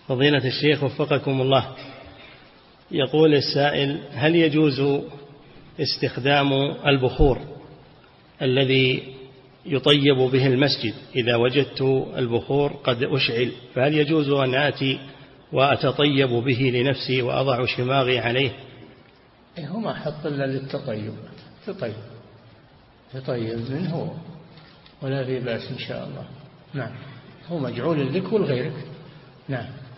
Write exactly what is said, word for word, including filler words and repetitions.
فضيلة الشيخ وفقكم الله، يقول السائل: هل يجوز استخدام البخور الذي يطيب به المسجد؟ إذا وجدت البخور قد أشعل فهل يجوز أن آتي وأتطيب به لنفسي وأضع شماغي عليه؟ هو ما حط إلا للتطيب، تطيب تطيب منه ولا في بأس إن شاء الله. نعم، هو مجعول لك ولغيرك. نعم.